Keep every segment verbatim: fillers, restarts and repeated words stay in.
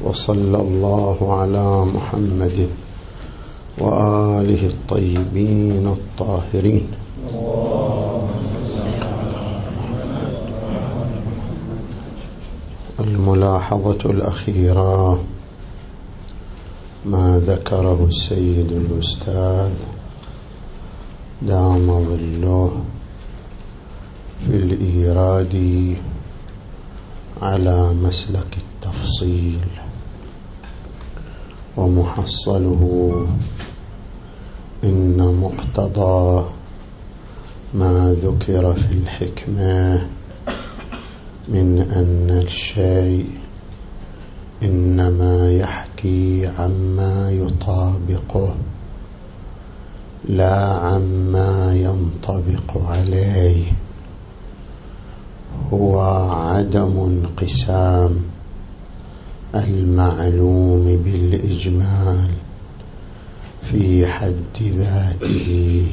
وصلى الله على محمد وآله الطيبين الطاهرين. الملاحظة الأخيرة ما ذكره السيد الأستاذ دام ظله في الإيراد على مسلك التفصيل، ومحصله إن مقتضى ما ذكر في الحكمة من أن الشيء إنما يحكي عما يطابقه لا عما ينطبق عليه، هو عدم انقسام المعلوم بالإجمال في حد ذاته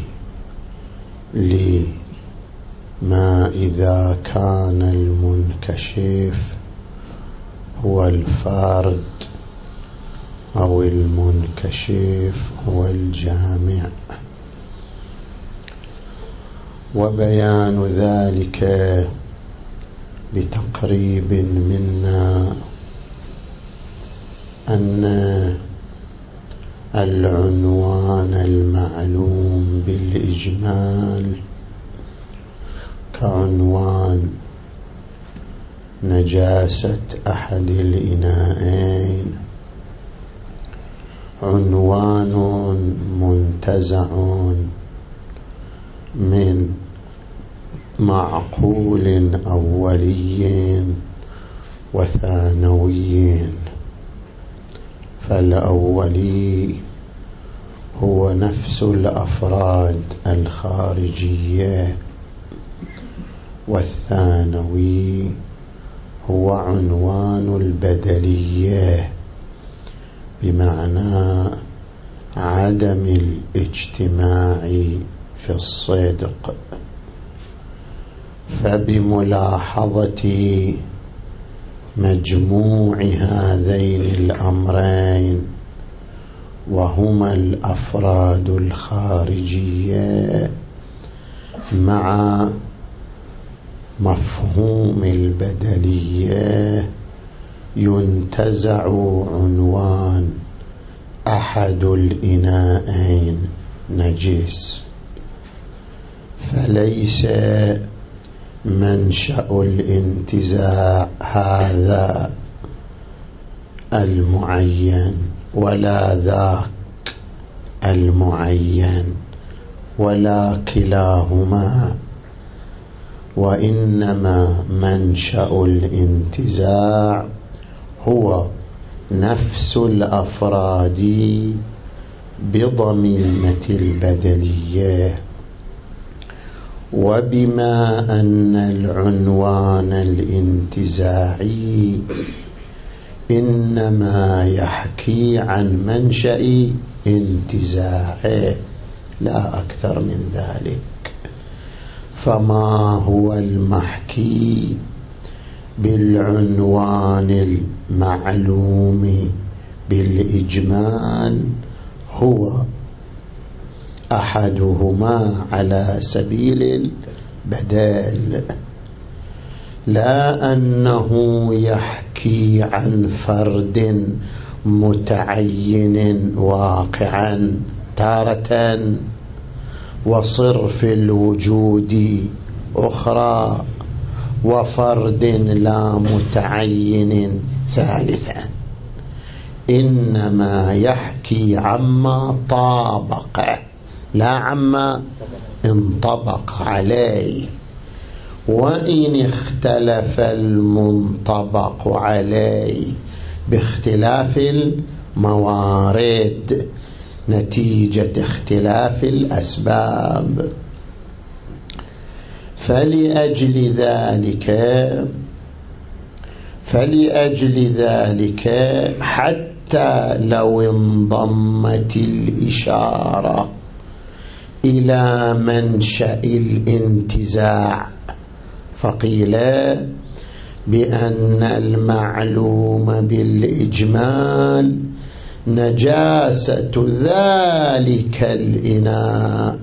لما إذا كان المنكشف هو الفرد أو المنكشف هو الجامع. وبيان ذلك بتقريب منا أن العنوان المعلوم بالإجمال كعنوان نجاسة أحد الإناءين عنوان منتزع من معقول أولي وثانوي، فالأولي هو نفس الأفراد الخارجية، والثانوي هو عنوان البدلية بمعنى عدم الاجتماع في الصدق. فبملاحظة مجموع هذين الأمرين وهما الأفراد الخارجية مع مفهوم البدلية ينتزع عنوان أحد الإناءين نجس، فليس منشأ الانتزاع هذا المعين ولا ذاك المعين ولا كلاهما، وإنما منشأ الانتزاع هو نفس الأفراد بضميمة البدلية. وبما أن العنوان الانتزاعي إنما يحكي عن منشأ انتزاعه لا أكثر من ذلك، فما هو المحكي بالعنوان المعلوم بالإجمال هو أحدهما على سبيل البدل، لا أنه يحكي عن فرد متعين واقعا تارة وصرف الوجود أخرى وفرد لا متعين ثالثا، إنما يحكي عما طابق لا عما انطبق عليه. وإن اختلف المنطبق عليه باختلاف الموارد نتيجة اختلاف الأسباب، فلأجل ذلك فلأجل ذلك حتى لو انضمت الإشارة إلى منشأ الانتزاع فقيل بأن المعلوم بالإجمال نجاسة ذلك الإناء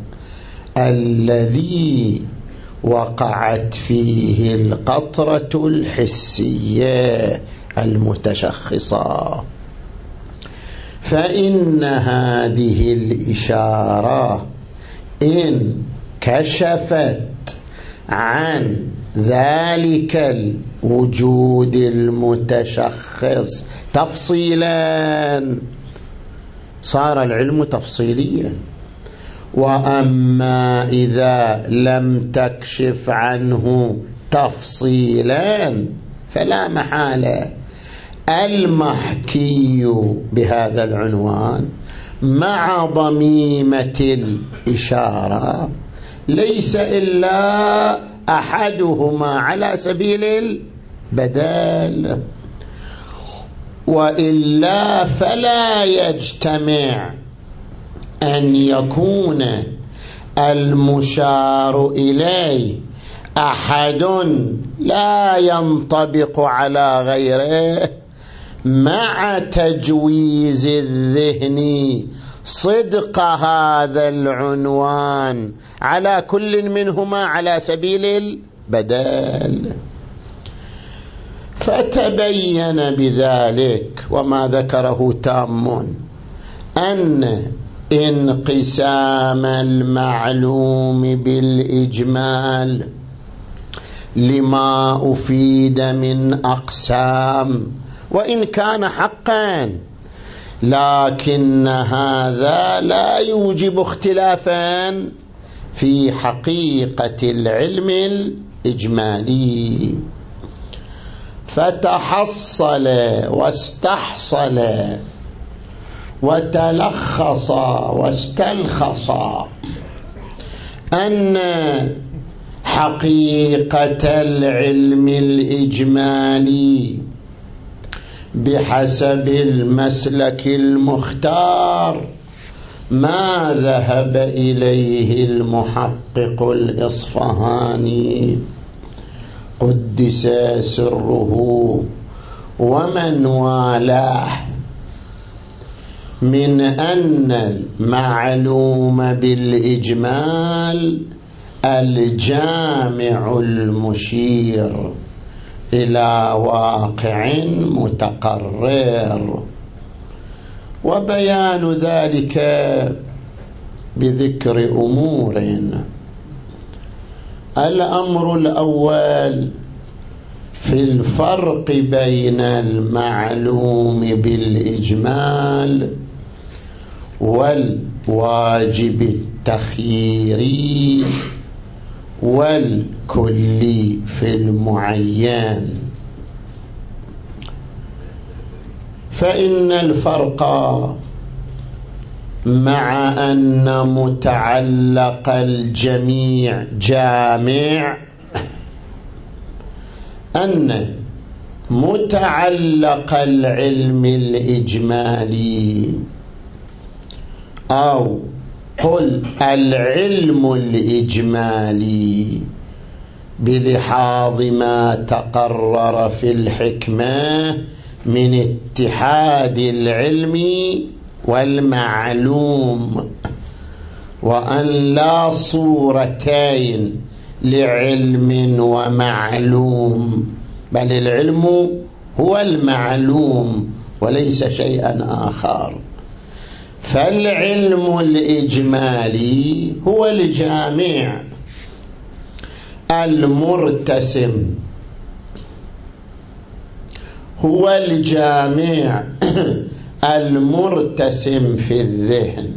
الذي وقعت فيه القطرة الحسية المتشخصة، فإن هذه الإشارة إن كشفت عن ذلك الوجود المتشخص تفصيلا صار العلم تفصيليا. وأما إذا لم تكشف عنه تفصيلا فلا محالة المحكي بهذا العنوان مع ضميمة الإشارة ليس إلا أحدهما على سبيل البدال، وإلا فلا يجتمع أن يكون المشار إليه أحد لا ينطبق على غيره مع تجويز الذهن صدق هذا العنوان على كل منهما على سبيل البدال. فتبين بذلك وما ذكره تام أن انقسام المعلوم بالإجمال لما أفيد من أقسام وإن كان حقا، لكن هذا لا يوجب اختلافا في حقيقة العلم الإجمالي. فتحصل واستحصل وتلخص واستلخص أن حقيقة العلم الإجمالي بحسب المسلك المختار ما ذهب إليه المحقق الإصفهاني قدس سره ومن والاه من أن المعلوم بالإجمال الجامع المشير إلى واقع متقرر، وبيان ذلك بذكر أمور. الأمر الأول في الفرق بين المعلوم بالإجمال والواجب التخييري والكلي في المعين. فإن الفرق مع أن متعلق الجميع جامع أن متعلق العلم الإجمالي أو قل العلم الإجمالي بلحاظ ما تقرر في الحكمة من اتحاد العلم والمعلوم، وأن لا صورتين لعلم ومعلوم، بل العلم هو المعلوم وليس شيئا آخر. فالعلم الإجمالي هو الجامع المرتسم، هو الجامع المرتسم في الذهن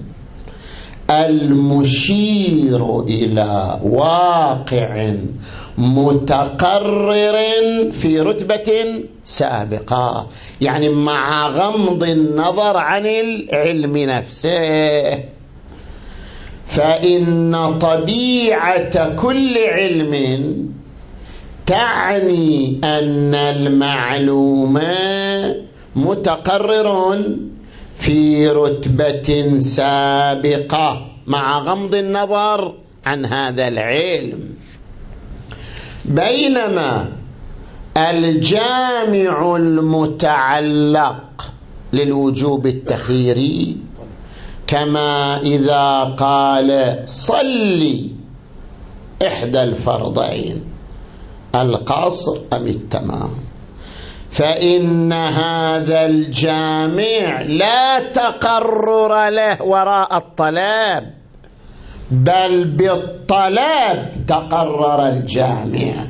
المشير إلى واقع متقرر في رتبة سابقة، يعني مع غمض النظر عن العلم نفسه. فإن طبيعة كل علم تعني أن المعلوم متقرر في رتبة سابقة مع غمض النظر عن هذا العلم، بينما الجامع المتعلق للوجوب التخييري، كما إذا قال صلي إحدى الفرضين القصر أم التمام، فإن هذا الجامع لا تقرر له وراء الطلب، بل بالطلب تقرر الجامع،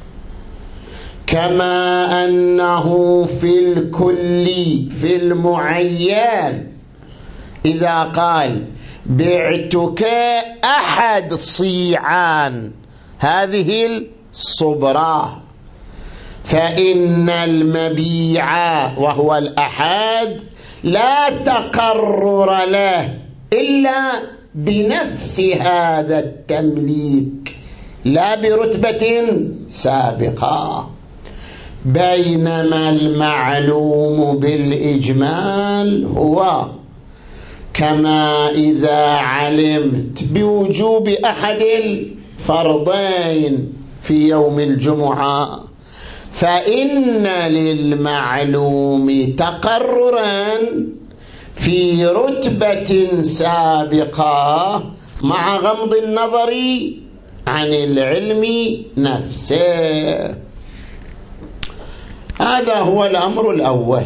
كما أنه في الكل في المعين إذا قال بعتك أحد صيعان هذه الصبرة، فإن المبيع وهو الأحد لا تقرر له إلا بنفس هذا التمليك لا برتبة سابقة، بينما المعلوم بالإجمال هو كما إذا علمت بوجوب أحد الفرضين في يوم الجمعة فإن للمعلوم تقررا في رتبة سابقة مع غمض النظر عن العلم نفسه. هذا هو الأمر الأول.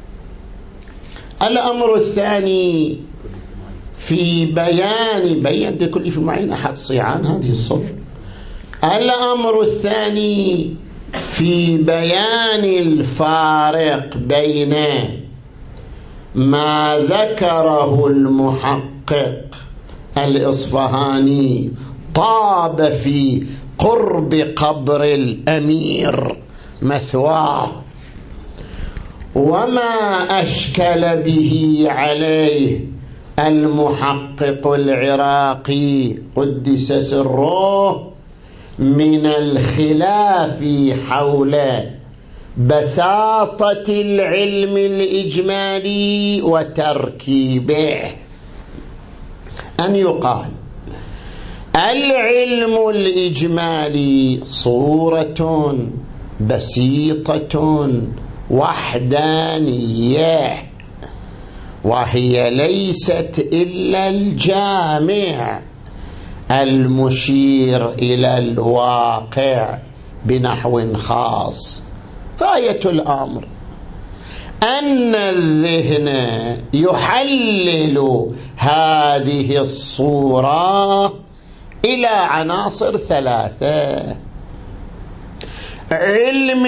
الأمر الثاني في بيان بيان كل في معين أحد صيعان هذه الصفر. الأمر الثاني في بيان الفارق بين ما ذكره المحقق الإصفهاني طاب في قرب قبر الأمير مثواه، وما أشكل به عليه المحقق العراقي قدس سره من الخلاف حول بساطة العلم الإجمالي وتركيبه. أن يقال العلم الإجمالي صورة بسيطة وحدانية، وهي ليست إلا الجامع المشير إلى الواقع بنحو خاص. غاية الأمر أن الذهن يحلل هذه الصورة إلى عناصر ثلاثة: علم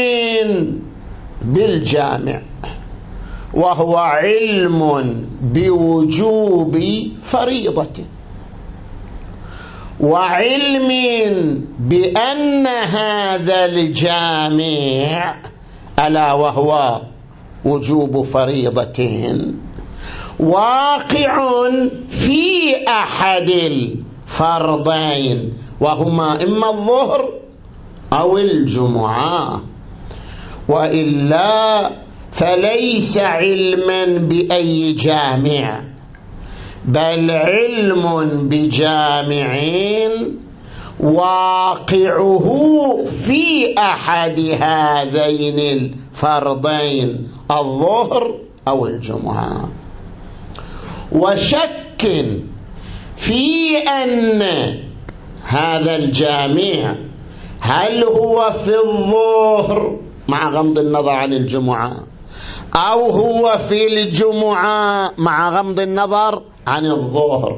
بالجامع وهو علم بوجوب فريضة، وعلم بأن هذا الجامع ألا وهو وجوب فريضة واقع في أحد الفرضين وهما إما الظهر أو الجمعة، وإلا فليس علما بأي جامع بل علم بجامع واقعه في أحد هذين الفرضين الظهر أو الجمعة. وشك في أن هذا الجامع هل هو في الظهر مع غمض النظر عن الجمعة أو هو في الجمعة مع غمض النظر عن الظهر،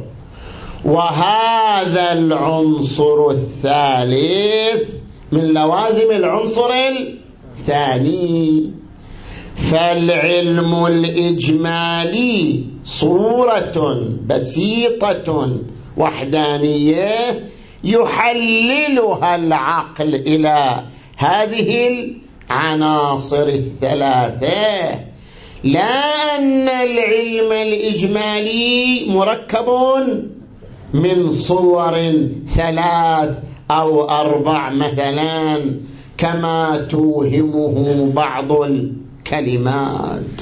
وهذا العنصر الثالث من لوازم العنصر الثاني. فالعلم الإجمالي صورة بسيطة وحدانية يحللها العقل إلى هذه العناصر الثلاثة، لا أن العلم الإجمالي مركب من صور ثلاث أو أربع مثلا كما توهمه بعض الكلمات.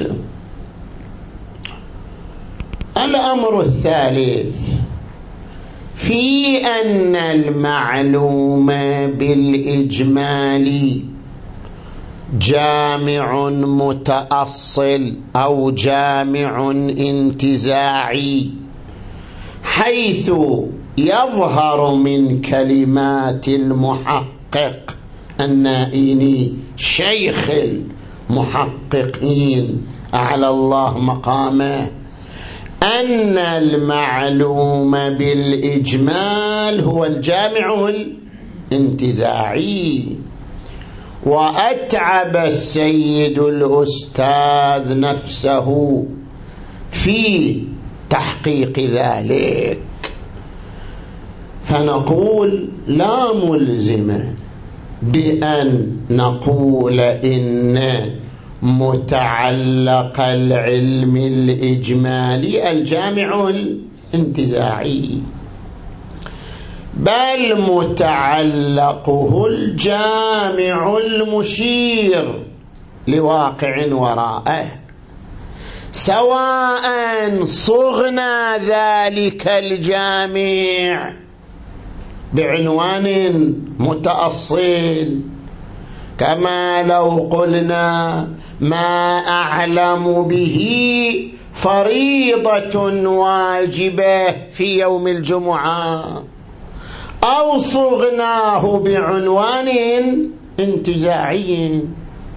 الأمر الثالث في أن المعلوم بالإجمال جامع متأصل أو جامع انتزاعي، حيث يظهر من كلمات المحقق النائيني شيخ المحققين أعلى الله مقامه أن المعلوم بالإجمال هو الجامع الانتزاعي. وأتعب السيد الأستاذ نفسه في تحقيق ذلك، فنقول لا ملزم بأن نقول إن متعلق العلم الإجمالي الجامع الانتزاعي، بل متعلقه الجامع المشير لواقع وراءه، سواء صغنا ذلك الجامع بعنوان متأصل، كما لو قلنا ما أعلم به فريضة واجبة في يوم الجمعة، أو صغناه بعنوان انتزاعي،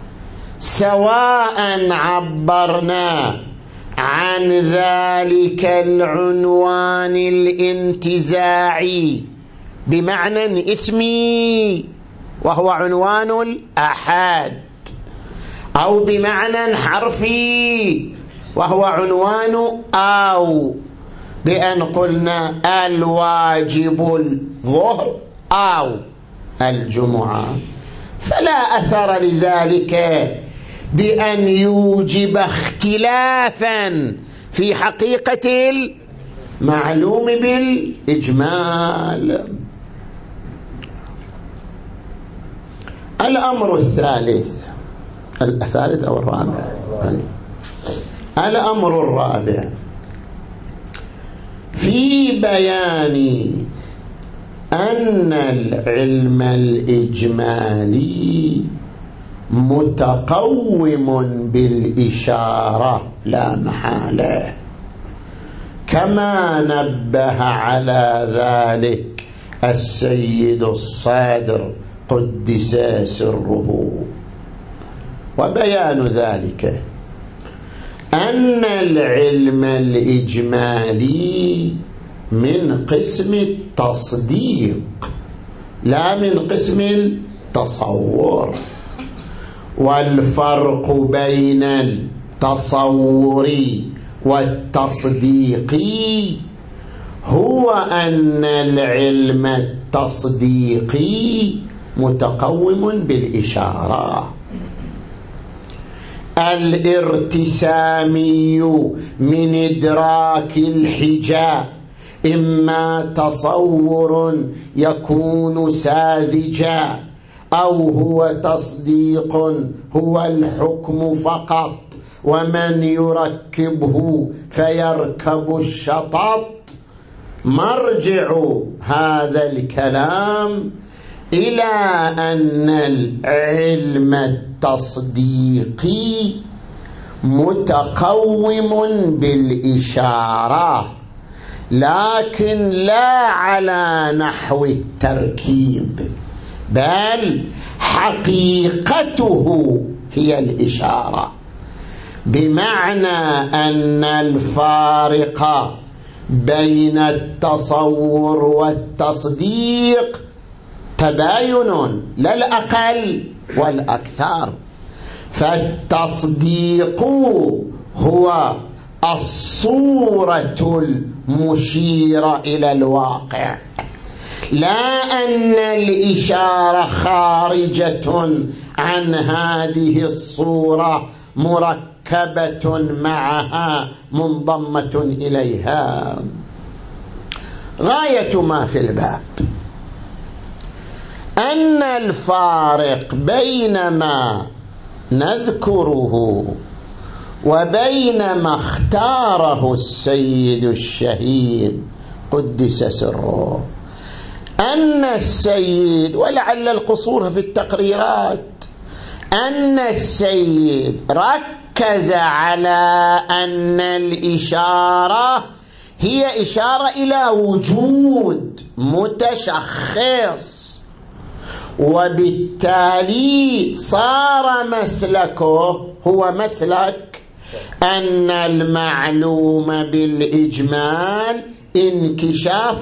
سواء عبرنا عن ذلك العنوان الانتزاعي بمعنى اسمي وهو عنوان الأحد، أو بمعنى حرفي وهو عنوان أو، بأن قلنا الواجب الظهر أو الجمعة، فلا أثر لذلك بأن يوجب اختلافا في حقيقة المعلوم بالإجمال. الأمر الثالث الثالث أو الرابع الأمر الرابع في بيان أن العلم الإجمالي متقوم بالإشارة لا محالة، كما نبه على ذلك السيد الصادر قدس سره. وبيان ذلك أن العلم الإجمالي من قسم التصديق لا من قسم التصور، والفرق بين التصور والتصديق هو أن العلم التصديقي متقوم بالإشارة، الارتسامي من إدراك الحجاب إما تصور يكون ساذجا أو هو تصديق هو الحكم فقط، ومن يركبه فيركب الشطط. مرجع هذا الكلام إلى أن العلم التصديقي متقوم بالإشارة، لكن لا على نحو التركيب، بل حقيقته هي الإشارة، بمعنى أن الفارق بين التصور والتصديق تباين لا الأقل والأكثر. فالتصديق هو الصورة المشيرة إلى الواقع، لا أن الإشارة خارجة عن هذه الصورة مركبة معها منضمة إليها. غاية ما في الباب أن الفارق بين ما نذكره وبين ما اختاره السيد الشهيد قدس سره، أن السيد ولعل القصور في التقريرات أن السيد ركز على أن الإشارة هي إشارة إلى وجود متشخص، وبالتالي صار مسلكه هو مسلك أن المعلوم بالإجمال انكشاف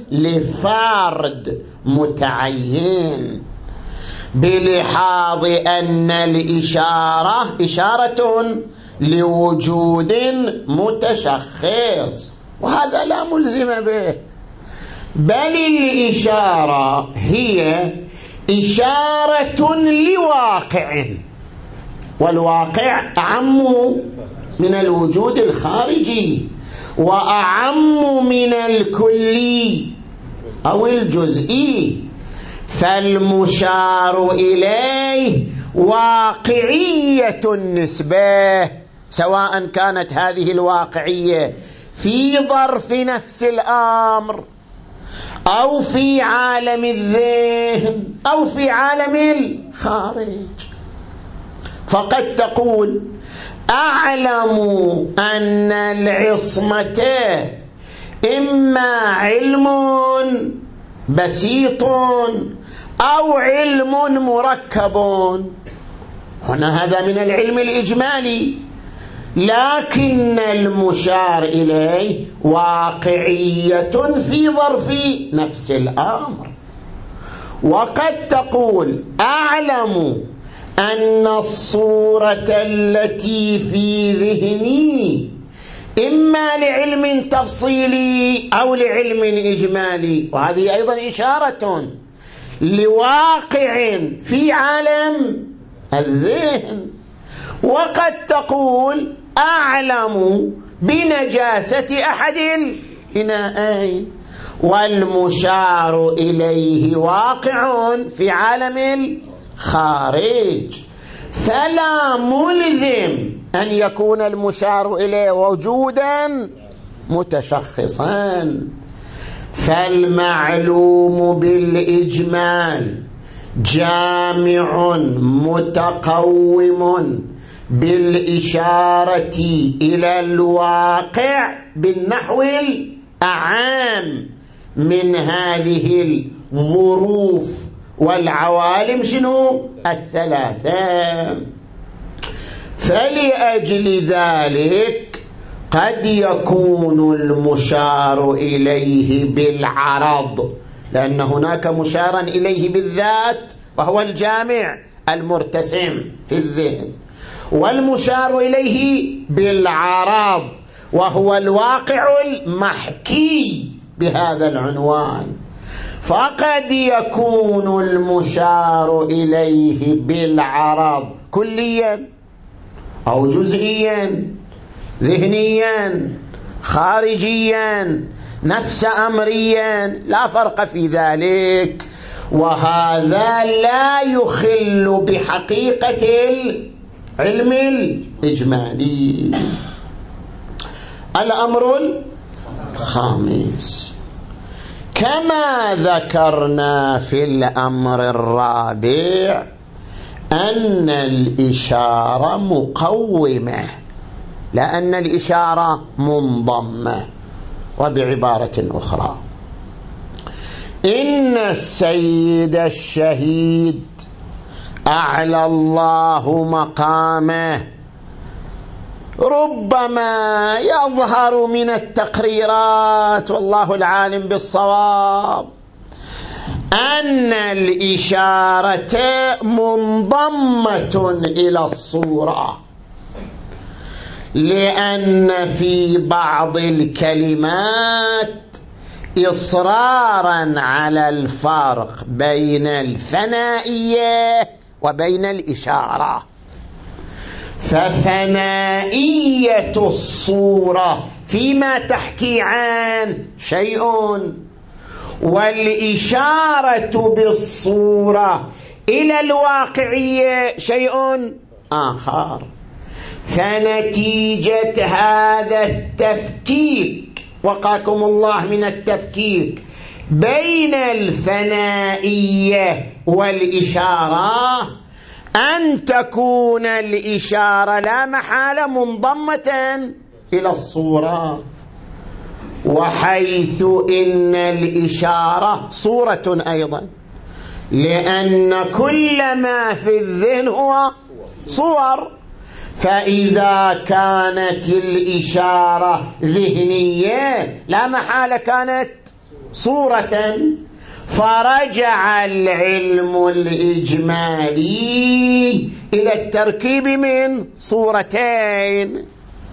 لفرد متعين، بلحاظ أن الإشارة إشارة لوجود متشخص، وهذا لا ملزم به، بل الإشارة هي إشارة لواقع، والواقع أعم من الوجود الخارجي وأعم من الكلي أو الجزئي، فالمشار إليه واقعية النسبة، سواء كانت هذه الواقعية في ظرف نفس الأمر أو في عالم الذهن أو في عالم الخارج. فقد تقول أعلم أن العصمة إما علم بسيط أو علم مركب، هنا هذا من العلم الإجمالي، لكن المشار إليه واقعية في ظرف نفس الأمر. وقد تقول أعلم أن الصورة التي في ذهني إما لعلم تفصيلي أو لعلم إجمالي، وهذه أيضا إشارة لواقع في عالم الذهن. وقد تقول أعلم بنجاسة أحد الإناءين، والمشار إليه واقع في عالم الخارج، فلا ملزم أن يكون المشار إليه وجودا متشخصا. فالمعلوم بالإجمال جامع متقوم بالإشارة إلى الواقع بالنحو الأعام من هذه الظروف والعوالم شنو الثلاثة. فلأجل ذلك قد يكون المشار إليه بالعرض، لأن هناك مشارا إليه بالذات وهو الجامع المرتسم في الذهن، والمشار إليه بالعرض وهو الواقع المحكي بهذا العنوان. فقد يكون المشار إليه بالعرض كليا أو جزئيا، ذهنيا، خارجيا، نفس أمريا، لا فرق في ذلك، وهذا لا يخل بحقيقة العلم الإجمالي. الأمر الخامس، كما ذكرنا في الأمر الرابع أن الإشارة مقومة، لأن الإشارة منضمة. وبعبارة أخرى، إن السيد الشهيد أعلى الله مقامه ربما يظهر من التقريرات، والله العالم بالصواب، أن الإشارة منضمة إلى الصورة، لأن في بعض الكلمات إصرارا على الفرق بين الفنائية وبين الإشارة، ففنائية الصورة فيما تحكي عن شيء، والإشارة بالصورة إلى الواقعية شيء آخر. فنتيجة هذا التفكيك، وقاكم الله من التفكيك بين الفنائية والإشارة، أن تكون الإشارة لا محالة منضمة إلى الصورة، وحيث إن الإشارة صورة أيضا، لأن كل ما في الذهن هو صور، فإذا كانت الإشارة ذهنية لا محالة كانت صورة، فرجع العلم الإجمالي إلى التركيب من صورتين.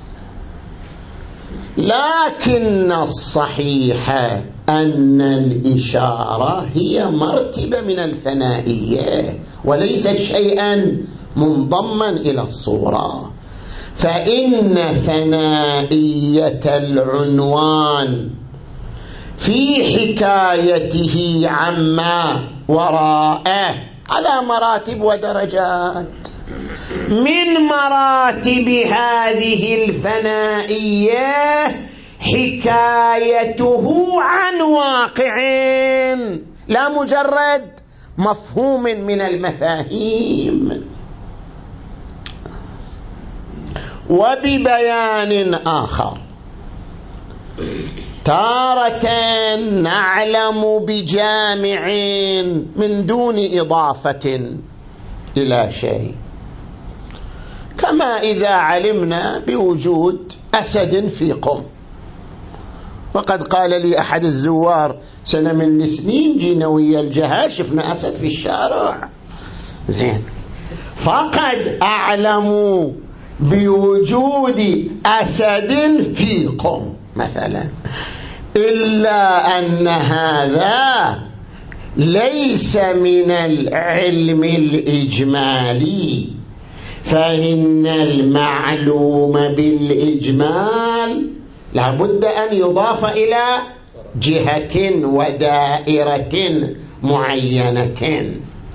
لكن الصحيح أن الإشارة هي مرتبة من الفنائية وليست شيئا منضما إلى الصورة، فإن ثنائية العنوان في حكايته عما وراءه على مراتب ودرجات. من مراتب هذه الفنائية حكايته عن واقع لا مجرد مفهوم من المفاهيم. وببيان آخر، تارة نعلم بجامع من دون إضافة إلى شيء، كما إذا علمنا بوجود أسد في قم. وقد قال لي أحد الزوار سنة من السنين جينا ويا الجهاز شفنا أسد في الشارع، زين، فقد أعلم بوجود أسد في قم مثلا، إلا أن هذا ليس من العلم الإجمالي، فإن المعلوم بالإجمال لابد أن يضاف إلى جهة ودائرة معينة،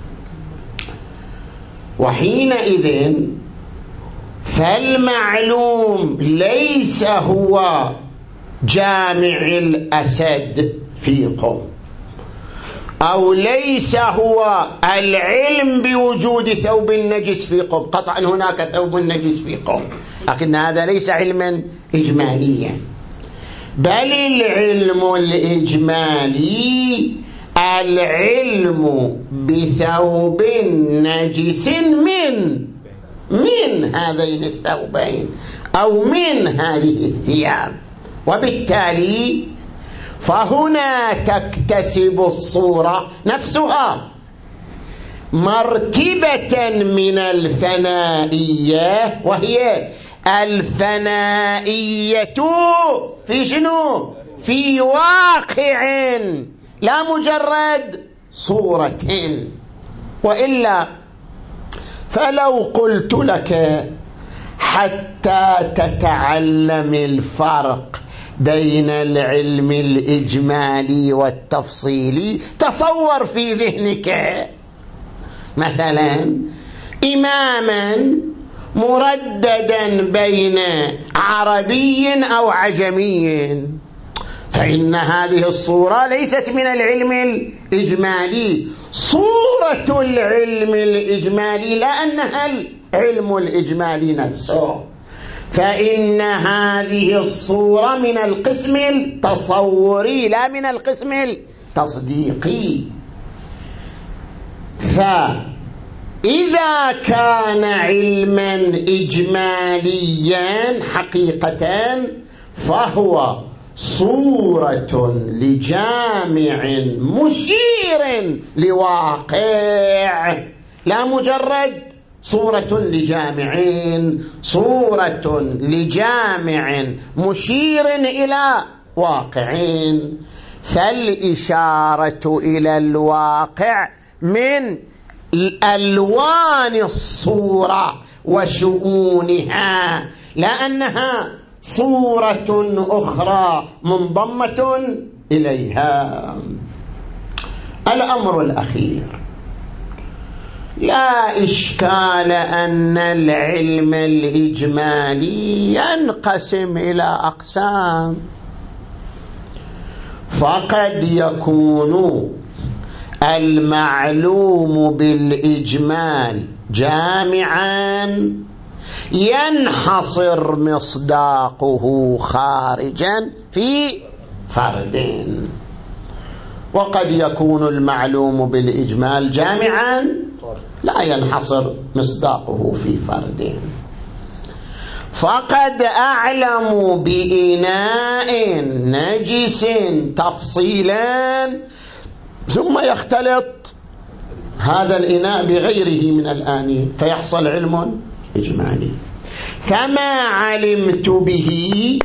وحينئذ فالمعلوم ليس هو جامع الأسد في قم، أو ليس هو العلم بوجود ثوب النجس في قم، قطعا هناك ثوب النجس في قم، لكن هذا ليس علما إجماليا، بل العلم الإجمالي العلم بثوب نجس من من هذين الثوبين أو من هذه الثياب، وبالتالي فهنا تكتسب الصورة نفسها مرتبة من الفنائية، وهي الفنائية في شنو؟ في واقع لا مجرد صورة. وإلا فلو قلت لك حتى تتعلم الفرق بين العلم الإجمالي والتفصيلي، تصور في ذهنك مثلا إماما مرددا بين عربي أو عجمي، فإن هذه الصورة ليست من العلم الإجمالي، صورة العلم الإجمالي لا أنها العلم الإجمالي نفسه، فإن هذه الصورة من القسم التصوري لا من القسم التصديقي. فإذا كان علما إجماليا حقيقة فهو صورة لجامع مشير لواقع، لا مجرد صورة لجامعين، صورة لجامع مشير إلى واقعين. فالإشارة إلى الواقع من ألوان الصورة وشؤونها، لأنها صورة أخرى منضمة إليها. الأمر الأخير، لا إشكال أن العلم الإجمالي ينقسم إلى أقسام، فقد يكون المعلوم بالإجمال جامعا ينحصر مصداقه خارجا في فرد، وقد يكون المعلوم بالإجمال جامعا لا ينحصر مصداقه في فرد. فقد أعلم بإناء نجس تفصيلا ثم يختلط هذا الإناء بغيره من الآنية فيحصل علم إجمالي. فما علمت به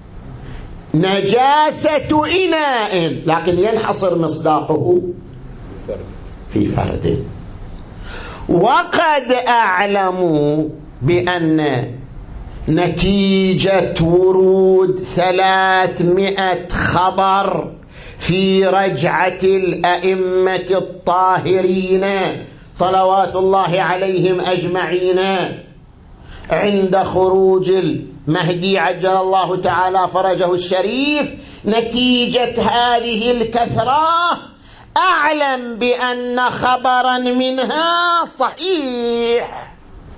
نجاسة إناء لكن ينحصر مصداقه في فرد. وقد أعلم بأن نتيجة ورود ثلاثمائة خبر في رجعة الأئمة الطاهرين صلوات الله عليهم أجمعين عند خروج المهدي عجل الله تعالى فرجه الشريف، نتيجة هذه الكثرة أعلم بأن خبرا منها صحيح،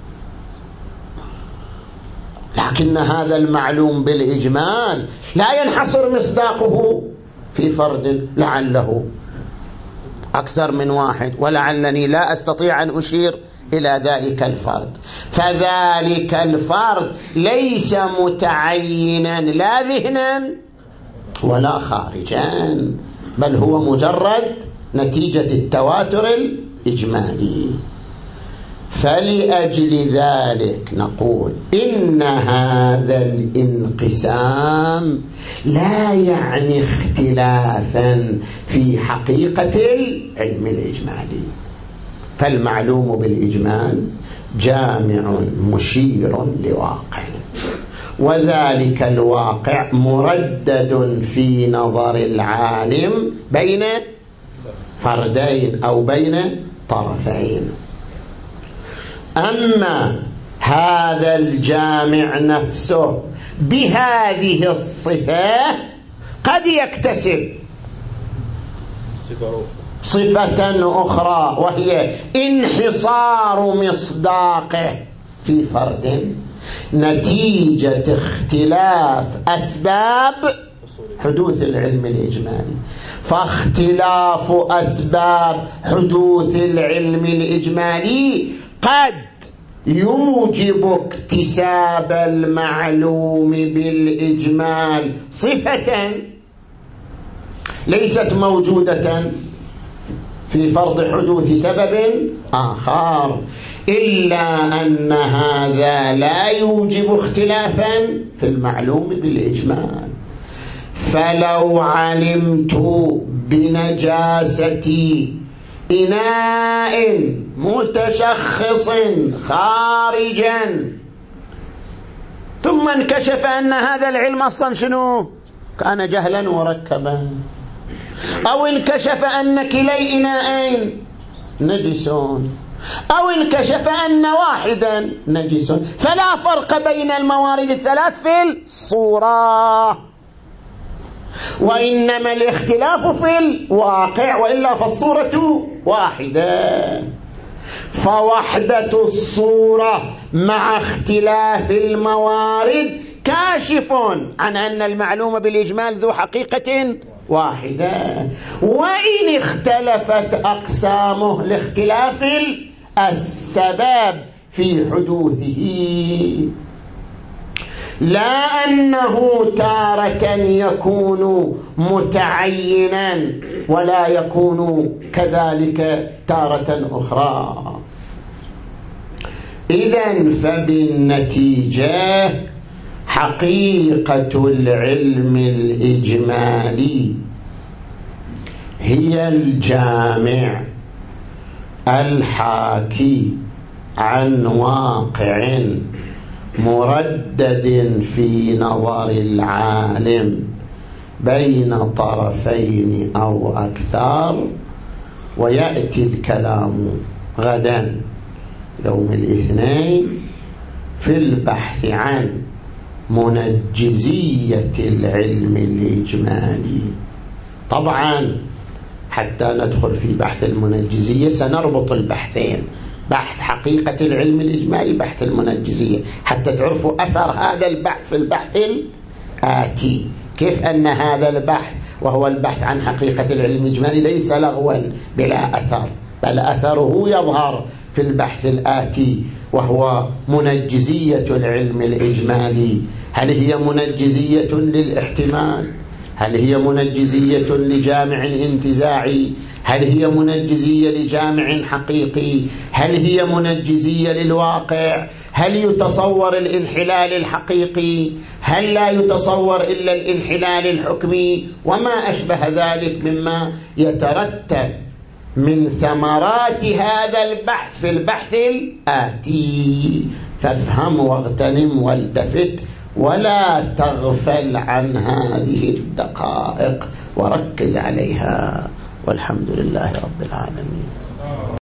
لكن هذا المعلوم بالإجمال لا ينحصر مصداقه في فرد، لعله أكثر من واحد ولعلني لا أستطيع أن أشير إلى ذلك الفرد. فذلك الفرد ليس متعينا لا ذهنا ولا خارجا، بل هو مجرد نتيجة التواتر الإجمالي. فلأجل ذلك نقول إن هذا الانقسام لا يعني اختلافا في حقيقة العلم الإجمالي، فالمعلوم بالإجمال جامع مشير لواقع، وذلك الواقع مردد في نظر العالم بين فردين أو بين طرفين. أما هذا الجامع نفسه بهذه الصفة قد يكتسب صفة أخرى وهي انحصار مصداقه في فرد نتيجة اختلاف أسباب حدوث العلم الإجمالي. فاختلاف أسباب حدوث العلم الإجمالي قد يوجب اكتساب المعلوم بالإجمال صفة ليست موجودة في فرض حدوث سبب آخر، إلا أن هذا لا يوجب اختلافا في المعلوم بالإجمال. فلو علمت بنجاسة إناء متشخص خارجا ثم انكشف أن هذا العلم أصلا شنو؟ كان جهلا مركبا، أو انكشف أن كلي إناءين نجسون، أو انكشف أن واحدا نجس، فلا فرق بين الموارد الثلاث في الصورة، وإنما الاختلاف في الواقع، وإلا فالصورة واحدة. فوحدة الصورة مع اختلاف الموارد كاشف عن أن المعلوم بالإجمال ذو حقيقة واحدة، وإن اختلفت أقسامه لاختلاف السبب في حدوثه، لا أنه تارة يكون متعينا ولا يكون كذلك تارة أخرى. إذن فبالنتيجة حقيقة العلم الإجمالي هي الجامع الحاكي عن واقع مردد في نظر العالم بين طرفين أو أكثر. ويأتي الكلام غدا يوم الاثنين في البحث عن منجزية العلم الإجمالي. طبعا حتى ندخل في بحث المنجزية سنربط البحثين، بحث حقيقة العلم الإجمالي، بحث المنجزية، حتى تعرفوا أثر هذا البحث في البحث الآتي. كيف أن هذا البحث وهو البحث عن حقيقة العلم الإجمالي ليس لغوا بلا أثر، بل أثره يظهر في البحث الآتي وهو منجزية العلم الإجمالي. هل هي منجزية للاحتمال؟ هل هي منجزية لجامع انتزاعي؟ هل هي منجزية لجامع حقيقي؟ هل هي منجزية للواقع؟ هل يتصور الانحلال الحقيقي؟ هل لا يتصور إلا الانحلال الحكمي؟ وما أشبه ذلك مما يترتب من ثمرات هذا البحث في البحث الآتي. فافهم واغتنم والتفت ولا تغفل عن هذه الدقائق وركز عليها، والحمد لله رب العالمين.